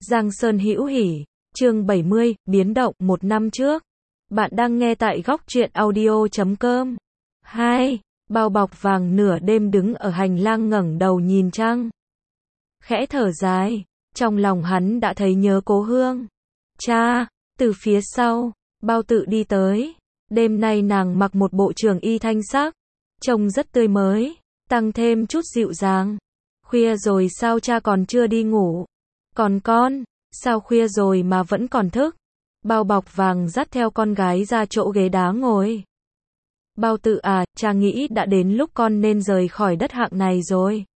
Giang Sơn Hữu Hỉ, chương 70, biến động, một năm trước. Bạn đang nghe tại góc truyện audio.com. 2. Bao bọc vàng nửa đêm đứng ở hành lang ngẩng đầu nhìn trăng. Khẽ thở dài, trong lòng hắn đã thấy nhớ cố hương. Cha, từ phía sau, Bao Tự đi tới. Đêm nay nàng mặc một bộ trường y thanh sắc, trông rất tươi mới, tăng thêm chút dịu dàng. Khuya rồi sao cha còn chưa đi ngủ? Còn con, sao khuya rồi mà vẫn còn thức? Bao bọc vàng dắt theo con gái ra chỗ ghế đá ngồi. Bao Tự à, cha nghĩ đã đến lúc con nên rời khỏi đất hạng này rồi.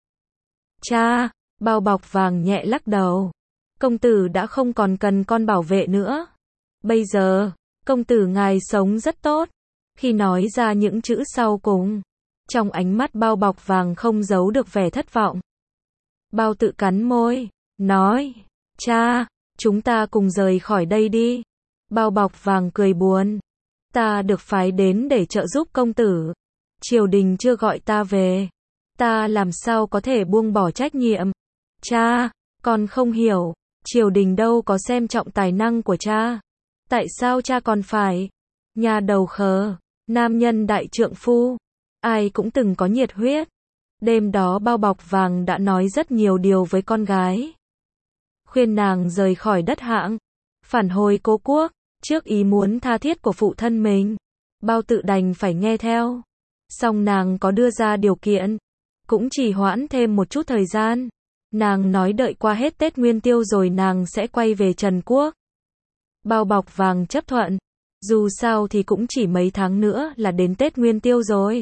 Cha, Bao bọc vàng nhẹ lắc đầu. Công tử đã không còn cần con bảo vệ nữa. Bây giờ, công tử ngài sống rất tốt. Khi nói ra những chữ sau cùng, trong ánh mắt Bao bọc vàng không giấu được vẻ thất vọng. Bao Tự cắn môi, nói, cha, chúng ta cùng rời khỏi đây đi. Bao bọc vàng cười buồn. Ta được phái đến để trợ giúp công tử. Triều đình chưa gọi ta về. Ta làm sao có thể buông bỏ trách nhiệm. Cha, con không hiểu. Triều đình đâu có xem trọng tài năng của cha. Tại sao cha còn phải? Nhà đầu khờ, nam nhân đại trượng phu. Ai cũng từng có nhiệt huyết. Đêm đó Bao bọc vàng đã nói rất nhiều điều với con gái. Khuyên nàng rời khỏi đất hạng, phản hồi cố quốc, trước ý muốn tha thiết của phụ thân mình. Bao Tự đành phải nghe theo. Song nàng có đưa ra điều kiện, cũng chỉ hoãn thêm một chút thời gian. Nàng nói đợi qua hết Tết Nguyên Tiêu rồi nàng sẽ quay về Trần Quốc. Bao bọc vàng chấp thuận. Dù sao thì cũng chỉ mấy tháng nữa là đến Tết Nguyên Tiêu rồi.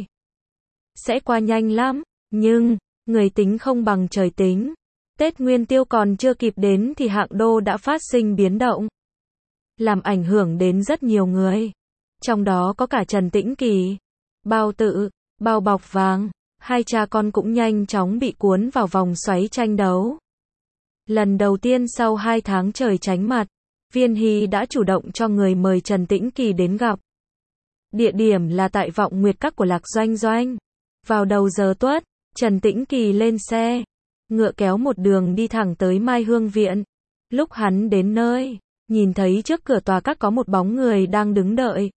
Sẽ qua nhanh lắm, nhưng, người tính không bằng trời tính. Tết Nguyên Tiêu còn chưa kịp đến thì Hạng Đô đã phát sinh biến động, làm ảnh hưởng đến rất nhiều người. Trong đó có cả Trần Tĩnh Kỳ, Bao Tự, Bao bọc vàng. Hai cha con cũng nhanh chóng bị cuốn vào vòng xoáy tranh đấu. Lần đầu tiên sau 2 tháng trời tránh mặt, Viên Hy đã chủ động cho người mời Trần Tĩnh Kỳ đến gặp. Địa điểm là tại Vọng Nguyệt Các của Lạc Doanh Doanh. Vào đầu giờ tuất, Trần Tĩnh Kỳ lên xe, ngựa kéo một đường đi thẳng tới Mai Hương Viện. Lúc hắn đến nơi, nhìn thấy trước cửa tòa các có một bóng người đang đứng đợi.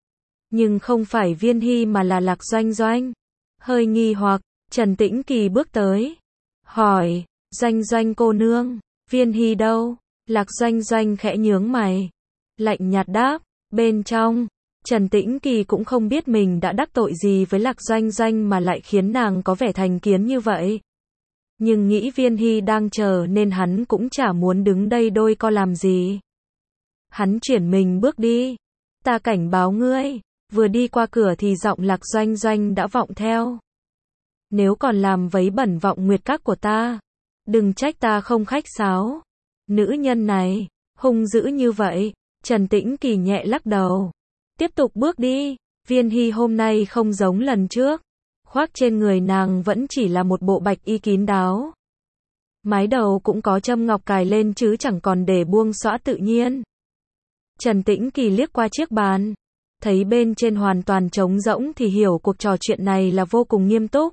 Nhưng không phải Viên Hy mà là Lạc Doanh Doanh. Hơi nghi hoặc, Trần Tĩnh Kỳ bước tới, hỏi, Doanh Doanh cô nương, Viên Hy đâu? Lạc Doanh Doanh khẽ nhướng mày, lạnh nhạt đáp, bên trong. Trần Tĩnh Kỳ cũng không biết mình đã đắc tội gì với Lạc Doanh Doanh mà lại khiến nàng có vẻ thành kiến như vậy. Nhưng nghĩ Viên Hy đang chờ nên hắn cũng chả muốn đứng đây đôi co làm gì. Hắn chuyển mình bước đi. Ta cảnh báo ngươi. Vừa đi qua cửa thì giọng Lạc Doanh Doanh đã vọng theo. Nếu còn làm vấy bẩn Vọng Nguyệt Các của ta, đừng trách ta không khách sáo. Nữ nhân này, hung dữ như vậy. Trần Tĩnh Kỳ nhẹ lắc đầu. Tiếp tục bước đi. Viên Hy hôm nay không giống lần trước. Khoác trên người nàng vẫn chỉ là một bộ bạch y kín đáo. Mái đầu cũng có châm ngọc cài lên chứ chẳng còn để buông xõa tự nhiên. Trần Tĩnh Kỳ liếc qua chiếc bàn, thấy bên trên hoàn toàn trống rỗng thì hiểu cuộc trò chuyện này là vô cùng nghiêm túc.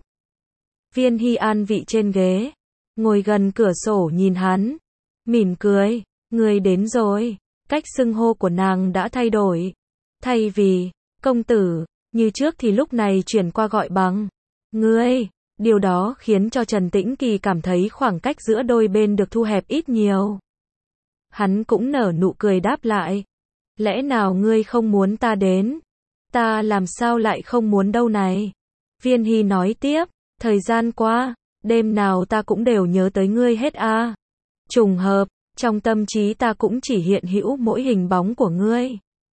Viên Hy an vị trên ghế, ngồi gần cửa sổ nhìn hắn, mỉm cười, người đến rồi. Cách xưng hô của nàng đã thay đổi. Thay vì công tử, như trước thì lúc này chuyển qua gọi bằng ngươi. Điều đó khiến cho Trần Tĩnh Kỳ cảm thấy khoảng cách giữa đôi bên được thu hẹp ít nhiều. Hắn cũng nở nụ cười đáp lại. Lẽ nào ngươi không muốn ta đến? Ta làm sao lại không muốn đâu này? Viên Hy nói tiếp, thời gian qua, đêm nào ta cũng đều nhớ tới ngươi hết a. Trùng hợp, trong tâm trí ta cũng chỉ hiện hữu mỗi hình bóng của ngươi.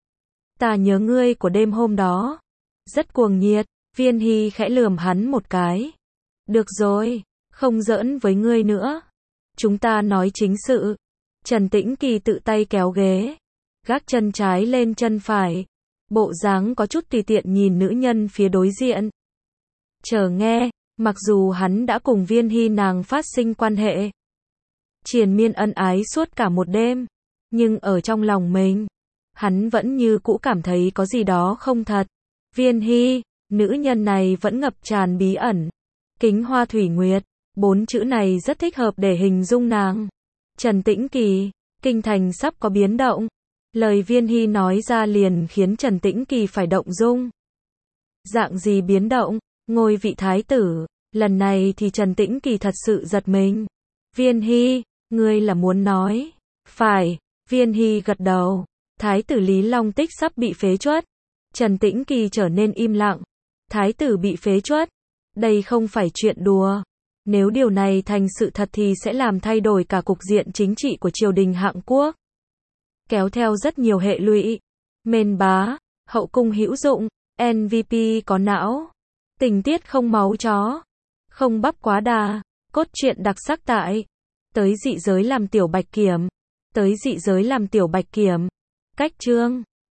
Ta nhớ ngươi của đêm hôm đó. Rất cuồng nhiệt. Viên Hy khẽ lườm hắn một cái. Được rồi, không giỡn với ngươi nữa. Chúng ta nói chính sự. Trần Tĩnh Kỳ tự tay kéo ghế, gác chân trái lên chân phải, bộ dáng có chút tùy tiện nhìn nữ nhân phía đối diện. Chờ nghe, mặc dù hắn đã cùng Viên Hy nàng phát sinh quan hệ, triền miên ân ái suốt cả một đêm, nhưng ở trong lòng mình, hắn vẫn như cũ cảm thấy có gì đó không thật. Viên Hy, nữ nhân này vẫn ngập tràn bí ẩn. Kính Hoa Thủy Nguyệt, 4 chữ này rất thích hợp để hình dung nàng. Trần Tĩnh Kỳ, Kinh thành sắp có biến động. Lời Viên Hy nói ra liền khiến Trần Tĩnh Kỳ phải động dung. Dạng gì biến động? Ngôi vị thái tử. Lần này thì Trần Tĩnh Kỳ thật sự giật mình. Viên Hy, ngươi là muốn nói? Phải, Viên Hy gật đầu. Thái tử Lý Long Tích sắp bị phế truất. Trần Tĩnh Kỳ trở nên im lặng. Thái tử bị phế truất? Đây không phải chuyện đùa. Nếu điều này thành sự thật thì sẽ làm thay đổi cả cục diện chính trị của triều đình Hạng Quốc. Kéo theo rất nhiều hệ lụy. Mên bá, hậu cung hữu dụng, MVP có não. Tình tiết không máu chó. Không bắp quá đà. Cốt truyện đặc sắc tại. Tới dị giới làm tiểu bạch kiểm. Tới dị giới làm tiểu bạch kiểm. Cách chương.